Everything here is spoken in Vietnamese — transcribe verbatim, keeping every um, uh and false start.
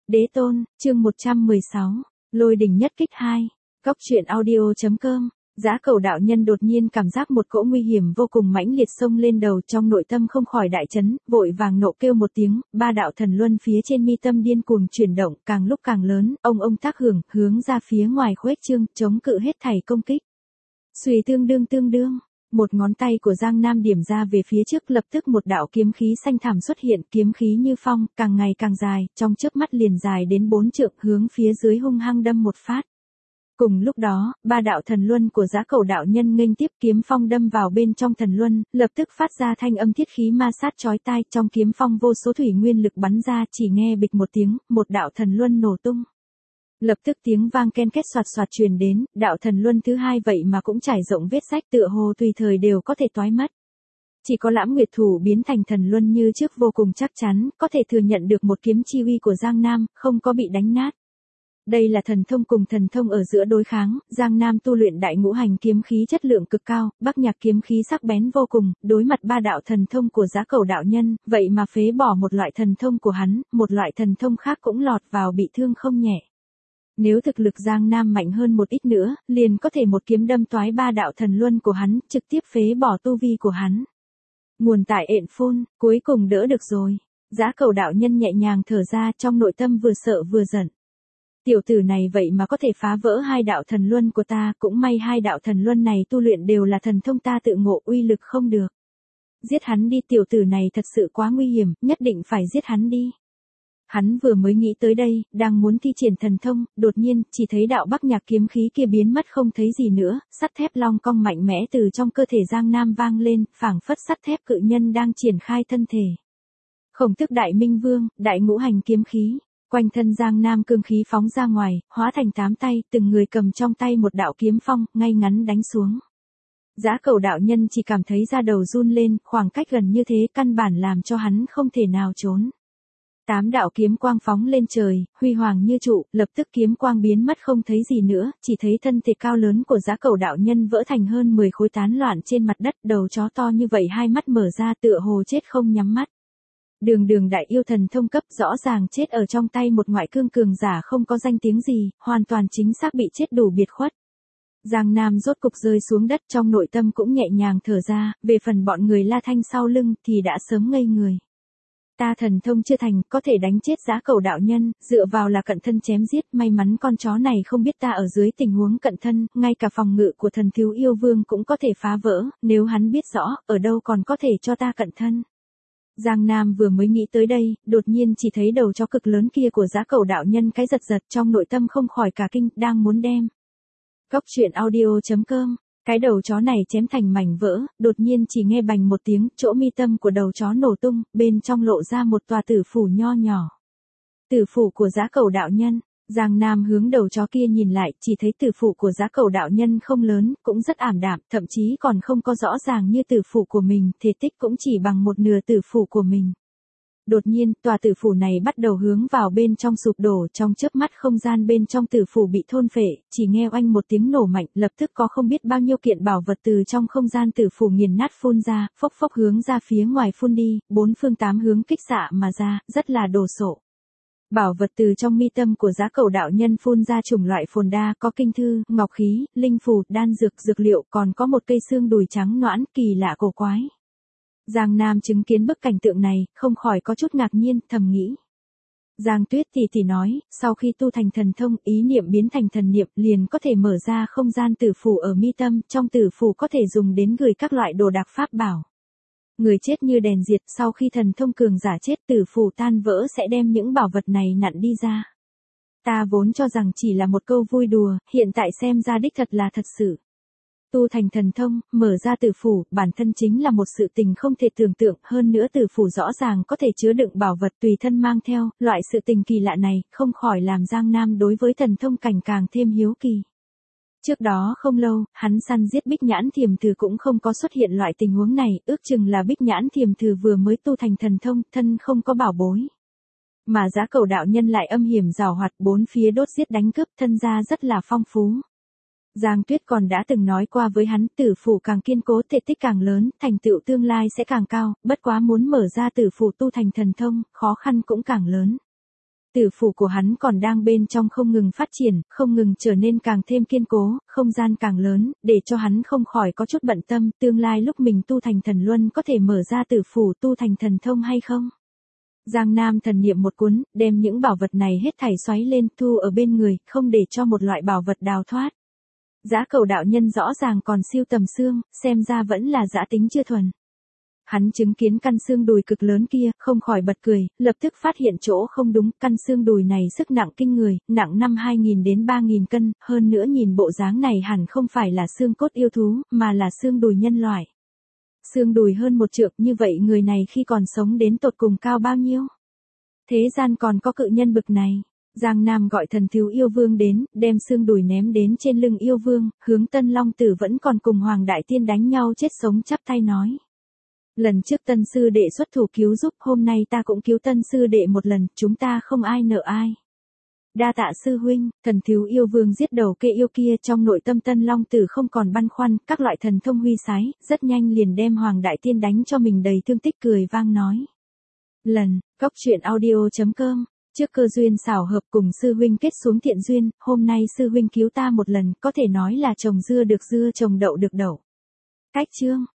Đế tôn, chương một trăm mười sáu, lôi đình nhất kích hai, góc truyện audio.com. Giá Cẩu đạo nhân đột nhiên cảm giác một cỗ nguy hiểm vô cùng mãnh liệt xông lên đầu, trong nội tâm không khỏi đại chấn, vội vàng nộ kêu một tiếng, ba đạo thần luân phía trên mi tâm điên cuồng chuyển động, càng lúc càng lớn, ông ông tác hưởng, hướng ra phía ngoài khuếch trương, chống cự hết thảy công kích. Xuy tương đương tương đương, một ngón tay của Giang Nam điểm ra về phía trước, lập tức một đạo kiếm khí xanh thẳm xuất hiện, kiếm khí như phong, càng ngày càng dài, trong chớp mắt liền dài đến bốn trượng, hướng phía dưới hung hăng đâm một phát. Cùng lúc đó, ba đạo thần luân của Giá Cẩu đạo nhân nghênh tiếp, kiếm phong đâm vào bên trong thần luân, lập tức phát ra thanh âm thiết khí ma sát chói tai, trong kiếm phong vô số thủy nguyên lực bắn ra, chỉ nghe bịch một tiếng, một đạo thần luân nổ tung. Lập tức tiếng vang ken két soạt soạt truyền đến, đạo thần luân thứ hai vậy mà cũng trải rộng vết rách, tựa hồ tùy thời đều có thể toái mất. Chỉ có Lãm Nguyệt thủ biến thành thần luân như trước vô cùng chắc chắn, có thể thừa nhận được một kiếm chi uy của Giang Nam, không có bị đánh nát. Đây là thần thông cùng thần thông ở giữa đối kháng, Giang Nam tu luyện đại ngũ hành kiếm khí chất lượng cực cao, Bắc Nhạc kiếm khí sắc bén vô cùng, đối mặt ba đạo thần thông của Giá Cẩu đạo nhân, vậy mà phế bỏ một loại thần thông của hắn, một loại thần thông khác cũng lọt vào bị thương không nhẹ. Nếu thực lực Giang Nam mạnh hơn một ít nữa, liền có thể một kiếm đâm toái ba đạo thần luân của hắn, trực tiếp phế bỏ tu vi của hắn. Nguồn tại ện phun, cuối cùng đỡ được rồi. Giá Cẩu đạo nhân nhẹ nhàng thở ra, trong nội tâm vừa sợ vừa giận. Tiểu tử này vậy mà có thể phá vỡ hai đạo thần luân của ta, cũng may hai đạo thần luân này tu luyện đều là thần thông ta tự ngộ, uy lực không được. Giết hắn đi, tiểu tử này thật sự quá nguy hiểm, nhất định phải giết hắn đi. Hắn vừa mới nghĩ tới đây, đang muốn thi triển thần thông, đột nhiên, chỉ thấy đạo Bắc Nhạc kiếm khí kia biến mất không thấy gì nữa, sắt thép long cong mạnh mẽ từ trong cơ thể Giang Nam vang lên, phảng phất sắt thép cự nhân đang triển khai thân thể. Khổng Tước Đại Minh Vương, đại ngũ hành kiếm khí, quanh thân Giang Nam cương khí phóng ra ngoài, hóa thành tám tay, từng người cầm trong tay một đạo kiếm phong, ngay ngắn đánh xuống. Giá Cẩu đạo nhân chỉ cảm thấy da đầu run lên, khoảng cách gần như thế căn bản làm cho hắn không thể nào trốn. Tám đạo kiếm quang phóng lên trời, huy hoàng như trụ, lập tức kiếm quang biến mất không thấy gì nữa, chỉ thấy thân thể cao lớn của Giá Cẩu đạo nhân vỡ thành hơn mười khối tán loạn trên mặt đất, đầu chó to như vậy hai mắt mở ra tựa hồ chết không nhắm mắt. Đường đường đại yêu thần thông cấp rõ ràng chết ở trong tay một ngoại cương cường giả không có danh tiếng gì, hoàn toàn chính xác bị chết đủ biệt khuất. Giang Nam rốt cục rơi xuống đất, trong nội tâm cũng nhẹ nhàng thở ra, về phần bọn người La Thanh sau lưng thì đã sớm ngây người. Ta thần thông chưa thành, có thể đánh chết Giá Cẩu đạo nhân, dựa vào là cận thân chém giết, may mắn con chó này không biết ta ở dưới tình huống cận thân, ngay cả phòng ngự của thần thiếu yêu vương cũng có thể phá vỡ, nếu hắn biết rõ, ở đâu còn có thể cho ta cận thân. Giang Nam vừa mới nghĩ tới đây, đột nhiên chỉ thấy đầu chó cực lớn kia của Giá Cẩu đạo nhân cái giật giật, trong nội tâm không khỏi cả kinh, đang muốn đem. Góc truyện audio.com. Cái đầu chó này chém thành mảnh vỡ, đột nhiên chỉ nghe bành một tiếng, chỗ mi tâm của đầu chó nổ tung, bên trong lộ ra một tòa tử phủ nho nhỏ. Tử phủ của Giá Cẩu đạo nhân. Giang Nam hướng đầu chó kia nhìn lại, chỉ thấy tử phủ của Giá Cẩu đạo nhân không lớn, cũng rất ảm đạm, thậm chí còn không có rõ ràng như tử phủ của mình, thể tích cũng chỉ bằng một nửa tử phủ của mình. Đột nhiên, tòa tử phủ này bắt đầu hướng vào bên trong sụp đổ, trong chớp mắt không gian bên trong tử phủ bị thôn phệ, chỉ nghe oanh một tiếng nổ mạnh, lập tức có không biết bao nhiêu kiện bảo vật từ trong không gian tử phủ nghiền nát phun ra, phốc phốc hướng ra phía ngoài phun đi, bốn phương tám hướng kích xạ mà ra, rất là đồ sộ. Bảo vật từ trong mi tâm của Giá Cẩu đạo nhân phun ra chủng loại phồn đa, có kinh thư, ngọc khí, linh phù, đan dược, dược liệu, còn có một cây xương đùi trắng nõn, kỳ lạ cổ quái. Giang Nam chứng kiến bức cảnh tượng này, không khỏi có chút ngạc nhiên, thầm nghĩ. Giang Tuyết tỷ tỷ nói, sau khi tu thành thần thông, ý niệm biến thành thần niệm, liền có thể mở ra không gian tử phủ ở mi tâm, trong tử phủ có thể dùng đến gửi các loại đồ đạc pháp bảo. Người chết như đèn diệt, sau khi thần thông cường giả chết, tử phủ tan vỡ sẽ đem những bảo vật này nặn đi ra. Ta vốn cho rằng chỉ là một câu vui đùa, hiện tại xem ra đích thật là thật sự. Tu thành thần thông, mở ra tử phủ, bản thân chính là một sự tình không thể tưởng tượng, hơn nữa tử phủ rõ ràng có thể chứa đựng bảo vật tùy thân mang theo, loại sự tình kỳ lạ này, không khỏi làm Giang Nam đối với thần thông cảnh càng thêm hiếu kỳ. Trước đó không lâu, hắn săn giết Bích Nhãn Thiềm Thử cũng không có xuất hiện loại tình huống này, ước chừng là Bích Nhãn Thiềm Thử vừa mới tu thành thần thông, thân không có bảo bối. Mà Giá Cẩu đạo nhân lại âm hiểm giàu hoạt, bốn phía đốt giết đánh cướp, thân gia rất là phong phú. Giang Tuyết còn đã từng nói qua với hắn, tử phủ càng kiên cố, thể tích càng lớn, thành tựu tương lai sẽ càng cao, bất quá muốn mở ra tử phủ tu thành thần thông, khó khăn cũng càng lớn. Tử phủ của hắn còn đang bên trong không ngừng phát triển, không ngừng trở nên càng thêm kiên cố, không gian càng lớn, để cho hắn không khỏi có chút bận tâm, tương lai lúc mình tu thành thần luân có thể mở ra tử phủ tu thành thần thông hay không? Giang Nam thần niệm một cuốn, đem những bảo vật này hết thảy xoáy lên, thu ở bên người, không để cho một loại bảo vật đào thoát. Dã Cẩu đạo nhân rõ ràng còn siêu tầm xương, xem ra vẫn là dã tính chưa thuần. Hắn chứng kiến căn xương đùi cực lớn kia, không khỏi bật cười, lập tức phát hiện chỗ không đúng, căn xương đùi này sức nặng kinh người, nặng năm hai nghìn đến ba nghìn cân, hơn nữa nhìn bộ dáng này hẳn không phải là xương cốt yêu thú, mà là xương đùi nhân loại. Xương đùi hơn một trượng, như vậy người này khi còn sống đến tột cùng cao bao nhiêu? Thế gian còn có cự nhân bực này. Giang Nam gọi thần thiếu yêu vương đến, đem xương đùi ném đến trên lưng yêu vương, hướng Tân Long Tử vẫn còn cùng Hoàng Đại Tiên đánh nhau chết sống chắp tay nói. Lần trước Tân sư đệ xuất thủ cứu giúp, hôm nay ta cũng cứu Tân sư đệ một lần, chúng ta không ai nợ ai. Đa tạ sư huynh, thần thiếu yêu vương giết đầu kê yêu kia, trong nội tâm Tân Long Tử không còn băn khoăn, các loại thần thông huy sái, rất nhanh liền đem Hoàng Đại Tiên đánh cho mình đầy thương tích, cười vang nói. Lần, góc truyện audio chấm com, trước cơ duyên xảo hợp cùng sư huynh kết xuống thiện duyên, hôm nay sư huynh cứu ta một lần, có thể nói là trồng dưa được dưa, trồng đậu được đậu. Cách chương.